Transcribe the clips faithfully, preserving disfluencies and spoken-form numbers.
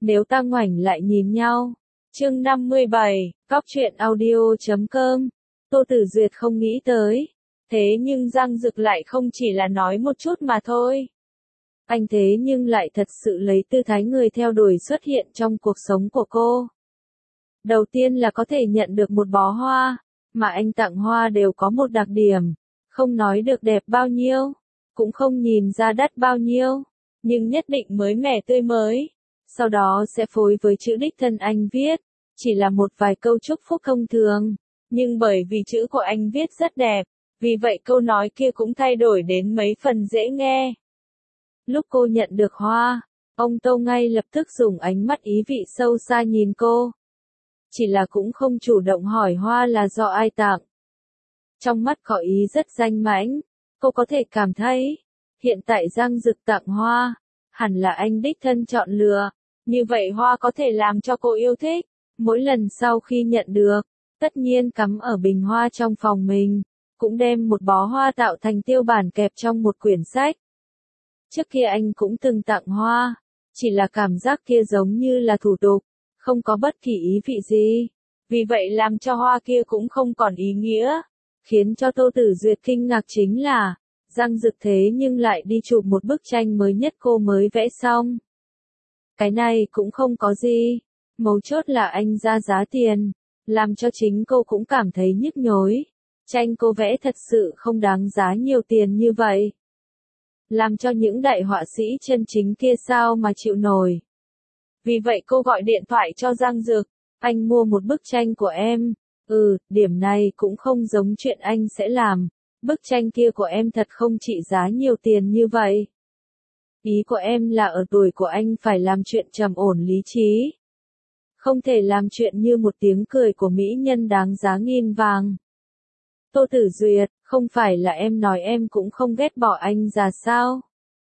nếu ta ngoảnh lại nhìn nhau. Chương năm mươi bảy, Cóc truyện audio chấm com. Tô Tử Duyệt không nghĩ tới. Thế nhưng Giang Dực lại không chỉ là nói một chút mà thôi. Anh thế nhưng lại thật sự lấy tư thái người theo đuổi xuất hiện trong cuộc sống của cô. Đầu tiên là có thể nhận được một bó hoa, mà anh tặng hoa đều có một đặc điểm, không nói được đẹp bao nhiêu, cũng không nhìn ra đắt bao nhiêu, nhưng nhất định mới mẻ tươi mới. Sau đó sẽ phối với chữ đích thân anh viết, chỉ là một vài câu chúc phúc thông thường, nhưng bởi vì chữ của anh viết rất đẹp, vì vậy câu nói kia cũng thay đổi đến mấy phần dễ nghe. Lúc cô nhận được hoa, ông Tô ngay lập tức dùng ánh mắt ý vị sâu xa nhìn cô. Chỉ là cũng không chủ động hỏi hoa là do ai tặng. Trong mắt có ý rất danh mãnh, cô có thể cảm thấy, hiện tại Giang Dực tặng hoa, hẳn là anh đích thân chọn lựa, như vậy hoa có thể làm cho cô yêu thích. Mỗi lần sau khi nhận được, tất nhiên cắm ở bình hoa trong phòng mình, cũng đem một bó hoa tạo thành tiêu bản kẹp trong một quyển sách. Trước kia anh cũng từng tặng hoa, chỉ là cảm giác kia giống như là thủ tục, không có bất kỳ ý vị gì. Vì vậy làm cho hoa kia cũng không còn ý nghĩa. Khiến cho Tô Tử Duyệt kinh ngạc chính là, Giang Dực thế nhưng lại đi chụp một bức tranh mới nhất cô mới vẽ xong. Cái này cũng không có gì, mấu chốt là anh ra giá tiền, làm cho chính cô cũng cảm thấy nhức nhối. Tranh cô vẽ thật sự không đáng giá nhiều tiền như vậy. Làm cho những đại họa sĩ chân chính kia sao mà chịu nổi. Vì vậy cô gọi điện thoại cho Giang Dực, anh mua một bức tranh của em. Ừ, điểm này cũng không giống chuyện anh sẽ làm, bức tranh kia của em thật không trị giá nhiều tiền như vậy. Ý của em là ở tuổi của anh phải làm chuyện trầm ổn lý trí. Không thể làm chuyện như một tiếng cười của mỹ nhân đáng giá nghìn vàng. Tô Tử Duyệt, không phải là em nói em cũng không ghét bỏ anh già sao?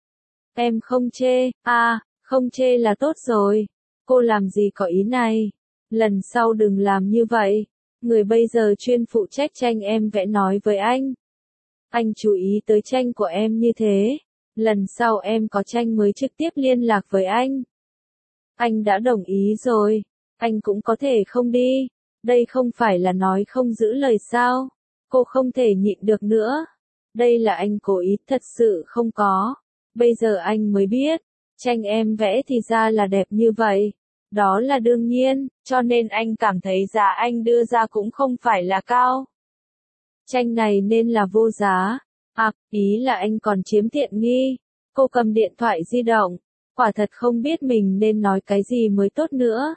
Em không chê, à, không chê là tốt rồi. Cô làm gì có ý này? Lần sau đừng làm như vậy. Người bây giờ chuyên phụ trách tranh em vẽ nói với anh. Anh chú ý tới tranh của em như thế. Lần sau em có tranh mới trực tiếp liên lạc với anh. Anh đã đồng ý rồi. Anh cũng có thể không đi. Đây không phải là nói không giữ lời sao. Cô không thể nhịn được nữa. Đây là anh cố ý, thật sự không có. Bây giờ anh mới biết. Tranh em vẽ thì ra là đẹp như vậy. Đó là đương nhiên, cho nên anh cảm thấy giá anh đưa ra cũng không phải là cao. Tranh này nên là vô giá. À, ý là anh còn chiếm tiện nghi. Cô cầm điện thoại di động. Quả thật không biết mình nên nói cái gì mới tốt nữa.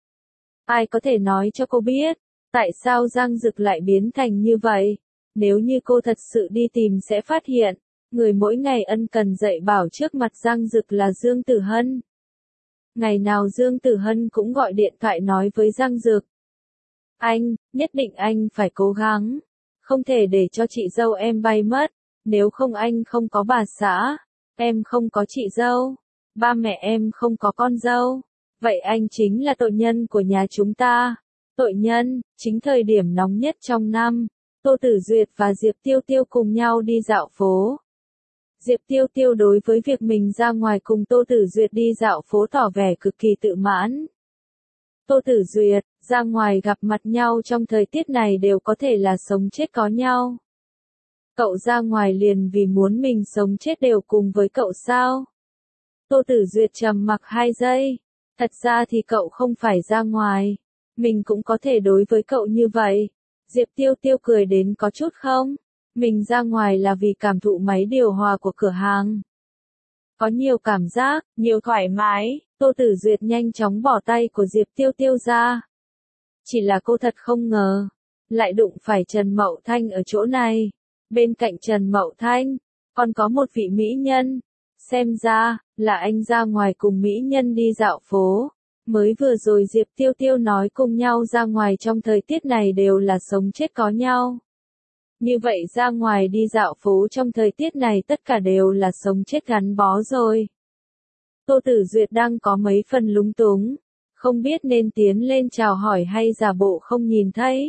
Ai có thể nói cho cô biết, tại sao Giang Dực lại biến thành như vậy? Nếu như cô thật sự đi tìm sẽ phát hiện, người mỗi ngày ân cần dạy bảo trước mặt Giang Dực là Dương Tử Hân. Ngày nào Dương Tử Hân cũng gọi điện thoại nói với Giang Dực. Anh, nhất định anh phải cố gắng. Không thể để cho chị dâu em bay mất. Nếu không anh không có bà xã. Em không có chị dâu. Ba mẹ em không có con dâu. Vậy anh chính là tội nhân của nhà chúng ta. Tội nhân, chính thời điểm nóng nhất trong năm. Tô Tử Duyệt và Diệp Tiêu Tiêu cùng nhau đi dạo phố. Diệp Tiêu Tiêu đối với việc mình ra ngoài cùng Tô Tử Duyệt đi dạo phố tỏ vẻ cực kỳ tự mãn. Tô Tử Duyệt, ra ngoài gặp mặt nhau trong thời tiết này đều có thể là sống chết có nhau. Cậu ra ngoài liền vì muốn mình sống chết đều cùng với cậu sao? Tô Tử Duyệt trầm mặc hai giây. Thật ra thì cậu không phải ra ngoài. Mình cũng có thể đối với cậu như vậy. Diệp Tiêu Tiêu cười đến có chút không? Mình ra ngoài là vì cảm thụ máy điều hòa của cửa hàng. Có nhiều cảm giác, nhiều thoải mái. Tô Tử Duyệt nhanh chóng bỏ tay của Diệp Tiêu Tiêu ra. Chỉ là cô thật không ngờ. Lại đụng phải Trần Mậu Thanh ở chỗ này. Bên cạnh Trần Mậu Thanh, còn có một vị mỹ nhân. Xem ra, là anh ra ngoài cùng mỹ nhân đi dạo phố. Mới vừa rồi Diệp Tiêu Tiêu nói cùng nhau ra ngoài trong thời tiết này đều là sống chết có nhau. Như vậy ra ngoài đi dạo phố trong thời tiết này tất cả đều là sống chết gắn bó rồi. Tô Tử Duyệt đang có mấy phần lúng túng. Không biết nên tiến lên chào hỏi hay giả bộ không nhìn thấy.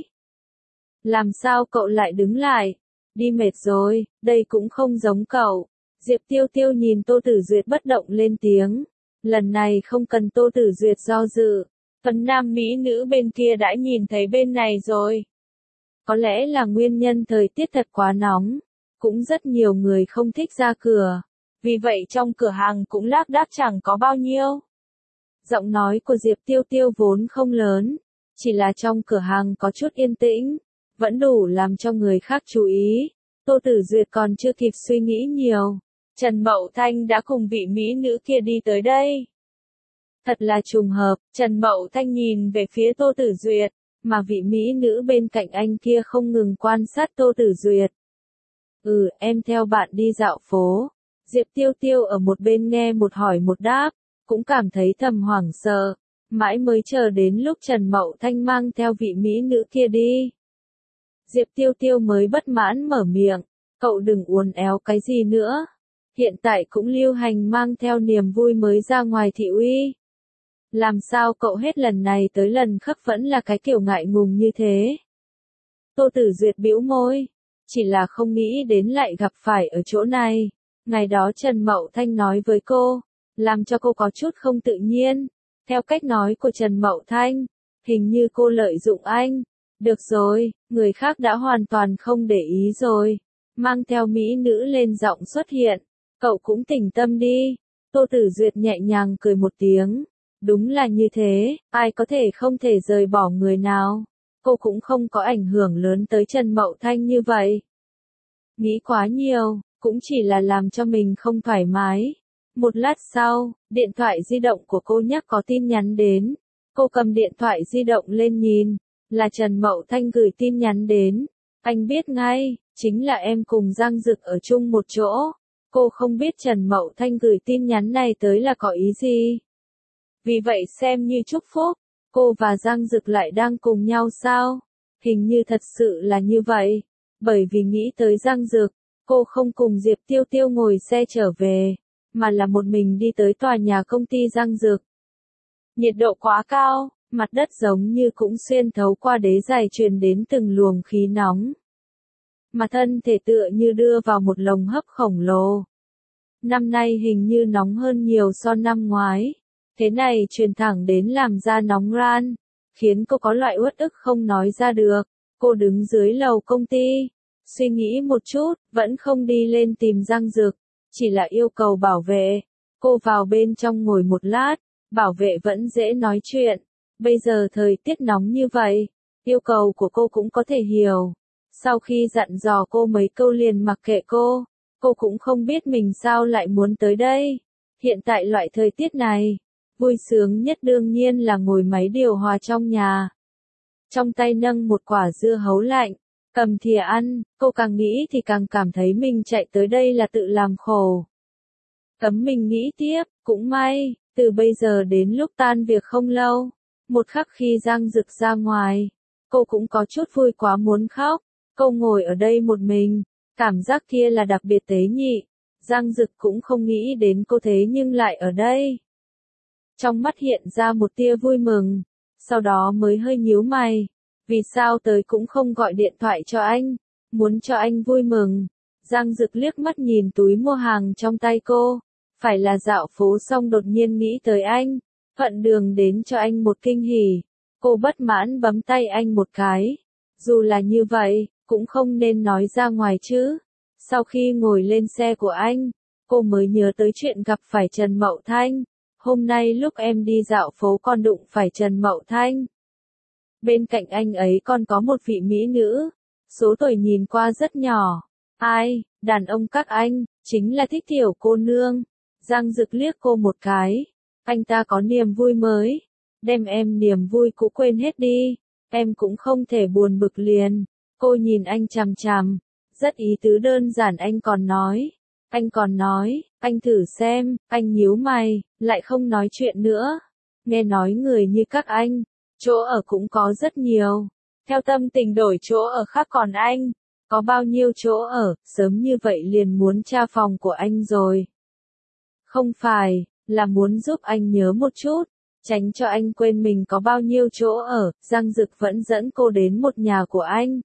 Làm sao cậu lại đứng lại? Đi mệt rồi, đây cũng không giống cậu. Diệp Tiêu Tiêu nhìn Tô Tử Duyệt bất động lên tiếng. Lần này không cần Tô Tử Duyệt do dự. Phần nam mỹ nữ bên kia đã nhìn thấy bên này rồi. Có lẽ là nguyên nhân thời tiết thật quá nóng. Cũng rất nhiều người không thích ra cửa. Vì vậy trong cửa hàng cũng lác đác chẳng có bao nhiêu. Giọng nói của Diệp Tiêu Tiêu vốn không lớn. Chỉ là trong cửa hàng có chút yên tĩnh. Vẫn đủ làm cho người khác chú ý. Tô Tử Duyệt còn chưa kịp suy nghĩ nhiều. Trần Mậu Thanh đã cùng vị mỹ nữ kia đi tới đây. Thật là trùng hợp, Trần Mậu Thanh nhìn về phía Tô Tử Duyệt, mà vị mỹ nữ bên cạnh anh kia không ngừng quan sát Tô Tử Duyệt. Ừ, em theo bạn đi dạo phố. Diệp Tiêu Tiêu ở một bên nghe một hỏi một đáp, cũng cảm thấy thầm hoảng sợ, mãi mới chờ đến lúc Trần Mậu Thanh mang theo vị mỹ nữ kia đi. Diệp Tiêu Tiêu mới bất mãn mở miệng, cậu đừng uốn éo cái gì nữa. Hiện tại cũng lưu hành mang theo niềm vui mới ra ngoài thị uy. Làm sao cậu hết lần này tới lần khác vẫn là cái kiểu ngại ngùng như thế? Tô Tử Duyệt bĩu môi, chỉ là không nghĩ đến lại gặp phải ở chỗ này. Ngày đó Trần Mậu Thanh nói với cô, làm cho cô có chút không tự nhiên. Theo cách nói của Trần Mậu Thanh, hình như cô lợi dụng anh. Được rồi, người khác đã hoàn toàn không để ý rồi. Mang theo mỹ nữ lên giọng xuất hiện. Cậu cũng tỉnh tâm đi. Tô Tử Duyệt nhẹ nhàng cười một tiếng. Đúng là như thế, ai có thể không thể rời bỏ người nào. Cô cũng không có ảnh hưởng lớn tới Trần Mậu Thanh như vậy. Nghĩ quá nhiều, cũng chỉ là làm cho mình không thoải mái. Một lát sau, điện thoại di động của cô nhắc có tin nhắn đến. Cô cầm điện thoại di động lên nhìn, là Trần Mậu Thanh gửi tin nhắn đến. Anh biết ngay, chính là em cùng Giang Dực ở chung một chỗ. Cô không biết Trần Mậu Thanh gửi tin nhắn này tới là có ý gì. Vì vậy xem như chúc phúc, cô và Giang Dực lại đang cùng nhau sao? Hình như thật sự là như vậy. Bởi vì nghĩ tới Giang Dực, cô không cùng Diệp Tiêu Tiêu ngồi xe trở về, mà là một mình đi tới tòa nhà công ty Giang Dực. Nhiệt độ quá cao, mặt đất giống như cũng xuyên thấu qua đế giày truyền đến từng luồng khí nóng. Mà thân thể tựa như đưa vào một lồng hấp khổng lồ. Năm nay hình như nóng hơn nhiều so năm ngoái. Thế này truyền thẳng đến làm da nóng ran, khiến cô có loại uất ức không nói ra được. Cô đứng dưới lầu công ty, suy nghĩ một chút, vẫn không đi lên tìm Giang Dực, chỉ là yêu cầu bảo vệ. Cô vào bên trong ngồi một lát, bảo vệ vẫn dễ nói chuyện. Bây giờ thời tiết nóng như vậy, yêu cầu của cô cũng có thể hiểu. Sau khi dặn dò cô mấy câu liền mặc kệ cô, cô cũng không biết mình sao lại muốn tới đây. Hiện tại loại thời tiết này, vui sướng nhất đương nhiên là ngồi máy điều hòa trong nhà. Trong tay nâng một quả dưa hấu lạnh, cầm thìa ăn, cô càng nghĩ thì càng cảm thấy mình chạy tới đây là tự làm khổ. Cấm mình nghĩ tiếp, cũng may, từ bây giờ đến lúc tan việc không lâu, một khắc khi Giang Dực ra ngoài, cô cũng có chút vui quá muốn khóc. Cô ngồi ở đây một mình, cảm giác kia là đặc biệt tế nhị. Giang Dực cũng không nghĩ đến cô thế nhưng lại ở đây. Trong mắt hiện ra một tia vui mừng, sau đó mới hơi nhíu mày. Vì sao tới cũng không gọi điện thoại cho anh, muốn cho anh vui mừng. Giang Dực liếc mắt nhìn túi mua hàng trong tay cô, phải là dạo phố xong đột nhiên nghĩ tới anh, thuận đường đến cho anh một kinh hỉ. Cô bất mãn bấm tay anh một cái. Dù là như vậy, cũng không nên nói ra ngoài chứ. Sau khi ngồi lên xe của anh, cô mới nhớ tới chuyện gặp phải Trần Mậu Thanh. Hôm nay lúc em đi dạo phố còn đụng phải Trần Mậu Thanh. Bên cạnh anh ấy còn có một vị mỹ nữ, số tuổi nhìn qua rất nhỏ. Ai, đàn ông các anh, chính là thích tiểu cô nương. Giang Dực liếc cô một cái. Anh ta có niềm vui mới. Đem em niềm vui cũ quên hết đi. Em cũng không thể buồn bực liền. Cô nhìn anh chằm chằm. Rất ý tứ đơn giản anh còn nói. Anh còn nói, anh thử xem, anh nhíu mày, lại không nói chuyện nữa. Nghe nói người như các anh, chỗ ở cũng có rất nhiều. Theo tâm tình đổi chỗ ở khác còn anh, có bao nhiêu chỗ ở, sớm như vậy liền muốn tra phòng của anh rồi. Không phải, là muốn giúp anh nhớ một chút, tránh cho anh quên mình có bao nhiêu chỗ ở. Giang Dực vẫn dẫn cô đến một nhà của anh.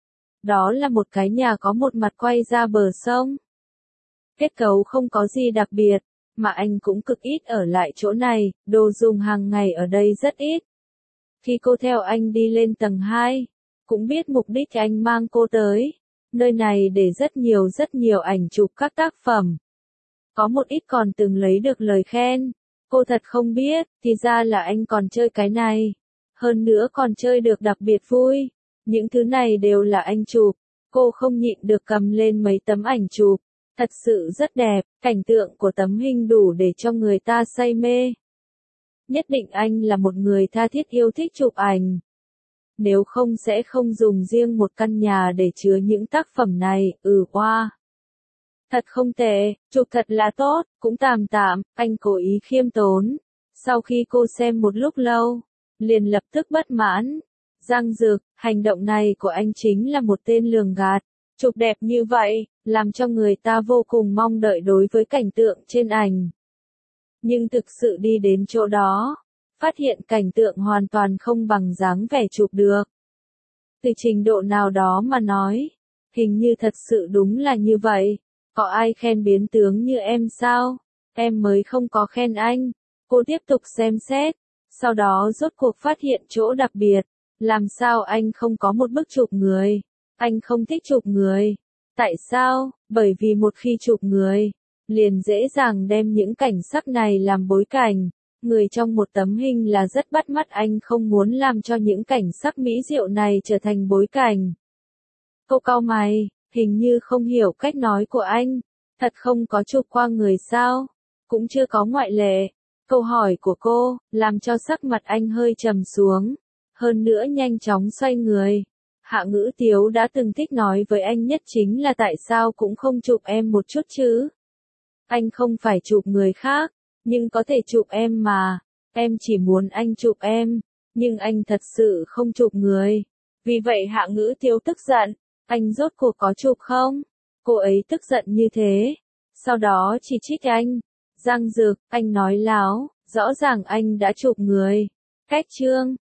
Đó là một cái nhà có một mặt quay ra bờ sông. Kết cấu không có gì đặc biệt, mà anh cũng cực ít ở lại chỗ này, đồ dùng hàng ngày ở đây rất ít. Khi cô theo anh đi lên tầng hai, cũng biết mục đích anh mang cô tới. Nơi này để rất nhiều rất nhiều ảnh chụp các tác phẩm. Có một ít còn từng lấy được lời khen. Cô thật không biết, thì ra là anh còn chơi cái này. Hơn nữa còn chơi được đặc biệt vui. Những thứ này đều là anh chụp. Cô không nhịn được cầm lên mấy tấm ảnh chụp. Thật sự rất đẹp, cảnh tượng của tấm hình đủ để cho người ta say mê. Nhất định anh là một người tha thiết yêu thích chụp ảnh. Nếu không sẽ không dùng riêng một căn nhà để chứa những tác phẩm này, ừ wow. Thật không tệ, chụp thật là tốt, cũng tạm tạm, anh cố ý khiêm tốn. Sau khi cô xem một lúc lâu, liền lập tức bất mãn. Giang Dực, hành động này của anh chính là một tên lường gạt. Chụp đẹp như vậy, làm cho người ta vô cùng mong đợi đối với cảnh tượng trên ảnh. Nhưng thực sự đi đến chỗ đó, phát hiện cảnh tượng hoàn toàn không bằng dáng vẻ chụp được. Từ trình độ nào đó mà nói, hình như thật sự đúng là như vậy. Có ai khen biến tướng như em sao? Em mới không có khen anh. Cô tiếp tục xem xét, sau đó rốt cuộc phát hiện chỗ đặc biệt. Làm sao anh không có một bức chụp người? Anh không thích chụp người. Tại sao? Bởi vì một khi chụp người, liền dễ dàng đem những cảnh sắc này làm bối cảnh. Người trong một tấm hình là rất bắt mắt, anh không muốn làm cho những cảnh sắc mỹ diệu này trở thành bối cảnh. Cô cau mày, hình như không hiểu cách nói của anh. Thật không có chụp qua người sao? Cũng chưa có ngoại lệ. Câu hỏi của cô, làm cho sắc mặt anh hơi trầm xuống. Hơn nữa nhanh chóng xoay người. Hạ Ngữ Tiếu đã từng thích nói với anh nhất chính là tại sao cũng không chụp em một chút chứ. Anh không phải chụp người khác, nhưng có thể chụp em mà. Em chỉ muốn anh chụp em, nhưng anh thật sự không chụp người. Vì vậy Hạ Ngữ Tiếu tức giận. Anh rốt cuộc có chụp không? Cô ấy tức giận như thế. Sau đó chỉ trích anh. Giang Dực, anh nói láo, rõ ràng anh đã chụp người. Cách chương